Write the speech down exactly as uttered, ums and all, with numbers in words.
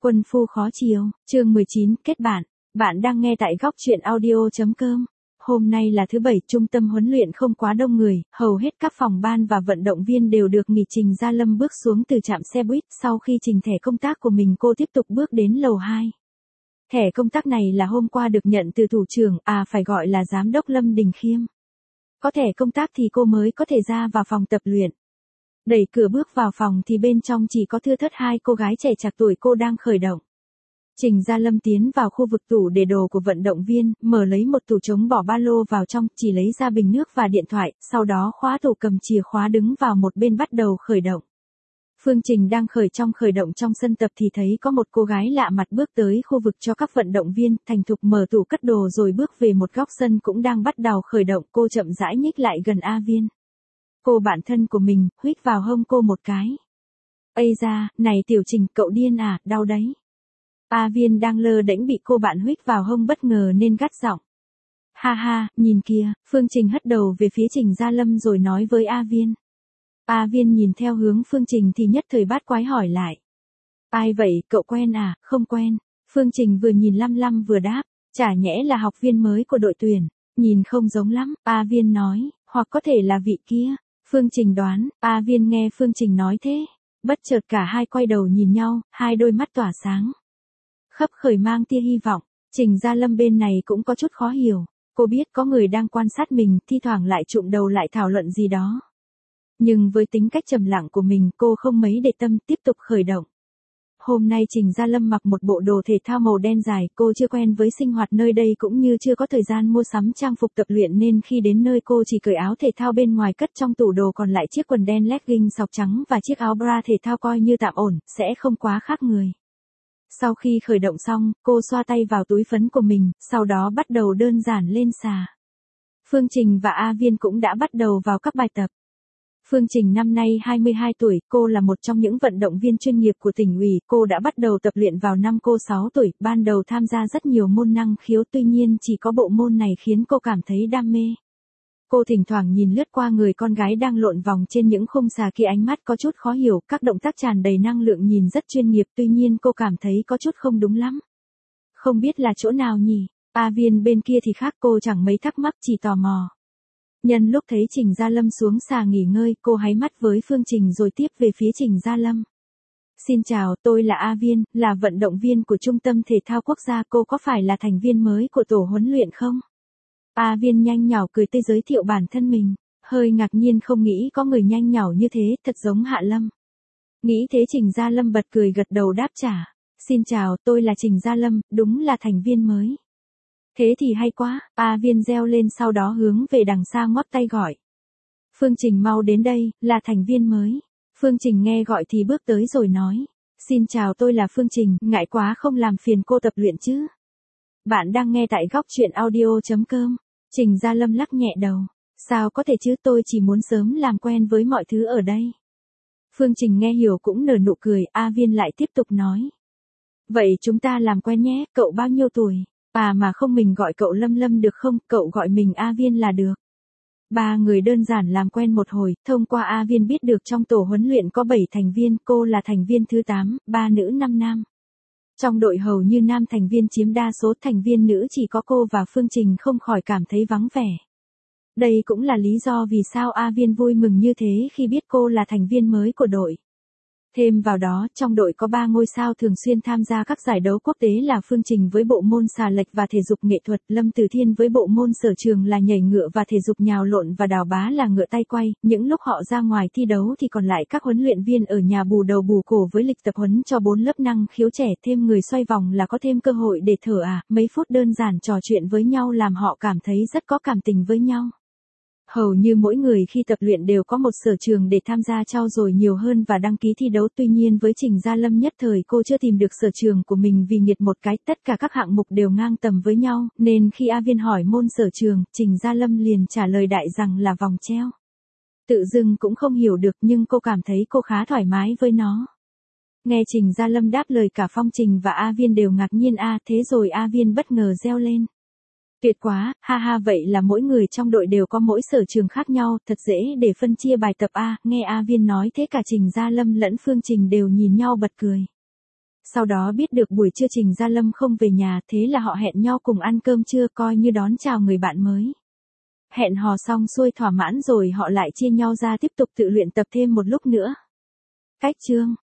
Quân phu khó chiều, chương mười chín, kết bạn. Bạn đang nghe tại góc truyện audio chấm com. Hôm nay là thứ bảy, trung tâm huấn luyện không quá đông người, hầu hết các phòng ban và vận động viên đều được nghỉ. Trình Gia Lâm bước xuống từ trạm xe buýt, sau khi trình thẻ công tác của mình cô tiếp tục bước đến lầu hai. Thẻ công tác này là hôm qua được nhận từ thủ trưởng, à phải gọi là giám đốc Lâm Đình Khiêm. Có thẻ công tác thì cô mới có thể ra vào phòng tập luyện. Đẩy cửa bước vào phòng thì bên trong chỉ có thưa thớt hai cô gái trẻ trạc tuổi cô đang khởi động. Trình Gia Lâm tiến vào khu vực tủ để đồ của vận động viên, mở lấy một tủ trống bỏ ba lô vào trong, chỉ lấy ra bình nước và điện thoại, sau đó khóa tủ cầm chìa khóa đứng vào một bên bắt đầu khởi động. Phương Trình đang khởi trong khởi động trong sân tập thì thấy có một cô gái lạ mặt bước tới khu vực cho các vận động viên, thành thục mở tủ cất đồ rồi bước về một góc sân cũng đang bắt đầu khởi động. Cô chậm rãi nhích lại gần A Viên. Cô bạn thân của mình, huýt vào hông cô một cái. Ây da, này Tiểu Trình, cậu điên à, đau đấy. A Viên đang lơ đễnh bị cô bạn huýt vào hông bất ngờ nên gắt giọng. Ha ha, nhìn kìa, Phương Trình hất đầu về phía Trình Gia Lâm rồi nói với A Viên. A Viên nhìn theo hướng Phương Trình thì nhất thời bát quái hỏi lại. Ai vậy, cậu quen à, không quen. Phương Trình vừa nhìn lăm lăm vừa đáp, chả nhẽ là học viên mới của đội tuyển, nhìn không giống lắm. A Viên nói, hoặc có thể là vị kia. Phương Trình đoán, A Viên nghe Phương Trình nói thế. Bất chợt cả hai quay đầu nhìn nhau, hai đôi mắt tỏa sáng. Khấp khởi mang tia hy vọng. Trình Gia Lâm bên này cũng có chút khó hiểu. Cô biết có người đang quan sát mình, thi thoảng lại trụm đầu lại thảo luận gì đó. Nhưng với tính cách trầm lặng của mình cô không mấy để tâm, tiếp tục khởi động. Hôm nay Trình Gia Lâm mặc một bộ đồ thể thao màu đen dài, cô chưa quen với sinh hoạt nơi đây cũng như chưa có thời gian mua sắm trang phục tập luyện nên khi đến nơi cô chỉ cởi áo thể thao bên ngoài cất trong tủ đồ, còn lại chiếc quần đen legging sọc trắng và chiếc áo bra thể thao coi như tạm ổn, sẽ không quá khác người. Sau khi khởi động xong, cô xoa tay vào túi phấn của mình, sau đó bắt đầu đơn giản lên xà. Phương Trình và A Viên cũng đã bắt đầu vào các bài tập. Phương Trình năm nay hai mươi hai tuổi, cô là một trong những vận động viên chuyên nghiệp của tỉnh ủy, cô đã bắt đầu tập luyện vào năm cô sáu tuổi, ban đầu tham gia rất nhiều môn năng khiếu, tuy nhiên chỉ có bộ môn này khiến cô cảm thấy đam mê. Cô thỉnh thoảng nhìn lướt qua người con gái đang lộn vòng trên những khung xà kia, ánh mắt có chút khó hiểu, các động tác tràn đầy năng lượng nhìn rất chuyên nghiệp, tuy nhiên cô cảm thấy có chút không đúng lắm. Không biết là chỗ nào nhỉ? A Viên bên kia thì khác, cô chẳng mấy thắc mắc, chỉ tò mò. Nhân lúc thấy Trình Gia Lâm xuống xà nghỉ ngơi, cô háy mắt với Phương Trình rồi tiếp về phía Trình Gia Lâm. Xin chào, tôi là A Viên, là vận động viên của Trung tâm Thể thao Quốc gia, cô có phải là thành viên mới của tổ huấn luyện không? A Viên nhanh nhảu cười tươi giới thiệu bản thân mình, hơi ngạc nhiên không nghĩ có người nhanh nhảu như thế, thật giống Hạ Lâm. Nghĩ thế Trình Gia Lâm bật cười gật đầu đáp trả. Xin chào, tôi là Trình Gia Lâm, đúng là thành viên mới. Thế thì hay quá, A Viên reo lên sau đó hướng về đằng xa ngoắc tay gọi. Phương Trình mau đến đây, là thành viên mới. Phương Trình nghe gọi thì bước tới rồi nói. Xin chào, tôi là Phương Trình, ngại quá không làm phiền cô tập luyện chứ. Bạn đang nghe tại góc truyện audio chấm com. Trình Gia Lâm lắc nhẹ đầu. Sao có thể chứ, tôi chỉ muốn sớm làm quen với mọi thứ ở đây. Phương Trình nghe hiểu cũng nở nụ cười, A Viên lại tiếp tục nói. Vậy chúng ta làm quen nhé, cậu bao nhiêu tuổi? À mà không, mình gọi cậu Lâm Lâm được không, cậu gọi mình A Viên là được. Ba người đơn giản làm quen một hồi, thông qua A Viên biết được trong tổ huấn luyện có bảy thành viên, cô là thành viên thứ tám, ba nữ năm nam. Trong đội hầu như nam thành viên chiếm đa số, thành viên nữ chỉ có cô và Phương Trình, không khỏi cảm thấy vắng vẻ. Đây cũng là lý do vì sao A Viên vui mừng như thế khi biết cô là thành viên mới của đội. Thêm vào đó, trong đội có ba ngôi sao thường xuyên tham gia các giải đấu quốc tế là Phương Trình với bộ môn xà lệch và thể dục nghệ thuật, Lâm Từ Thiên với bộ môn sở trường là nhảy ngựa và thể dục nhào lộn và Đào Bá là ngựa tay quay. Những lúc họ ra ngoài thi đấu thì còn lại các huấn luyện viên ở nhà bù đầu bù cổ với lịch tập huấn cho bốn lớp năng khiếu trẻ, thêm người xoay vòng là có thêm cơ hội để thở à, mấy phút đơn giản trò chuyện với nhau làm họ cảm thấy rất có cảm tình với nhau. Hầu như mỗi người khi tập luyện đều có một sở trường để tham gia trau dồi nhiều hơn và đăng ký thi đấu, tuy nhiên với Trình Gia Lâm nhất thời cô chưa tìm được sở trường của mình vì nghiệt một cái, tất cả các hạng mục đều ngang tầm với nhau, nên khi A Viên hỏi môn sở trường, Trình Gia Lâm liền trả lời đại rằng là vòng treo. Tự dưng cũng không hiểu được nhưng cô cảm thấy cô khá thoải mái với nó. Nghe Trình Gia Lâm đáp lời cả Phong Trình và A Viên đều ngạc nhiên. A thế rồi A Viên bất ngờ reo lên. Tuyệt quá, ha ha, vậy là mỗi người trong đội đều có mỗi sở trường khác nhau, thật dễ để phân chia bài tập a. Nghe A Viên nói thế cả Trình Gia Lâm lẫn Phương Trình đều nhìn nhau bật cười. Sau đó biết được buổi trưa Trình Gia Lâm không về nhà, thế là họ hẹn nhau cùng ăn cơm trưa coi như đón chào người bạn mới. Hẹn hò xong xuôi thỏa mãn rồi họ lại chia nhau ra tiếp tục tự luyện tập thêm một lúc nữa. Cách chương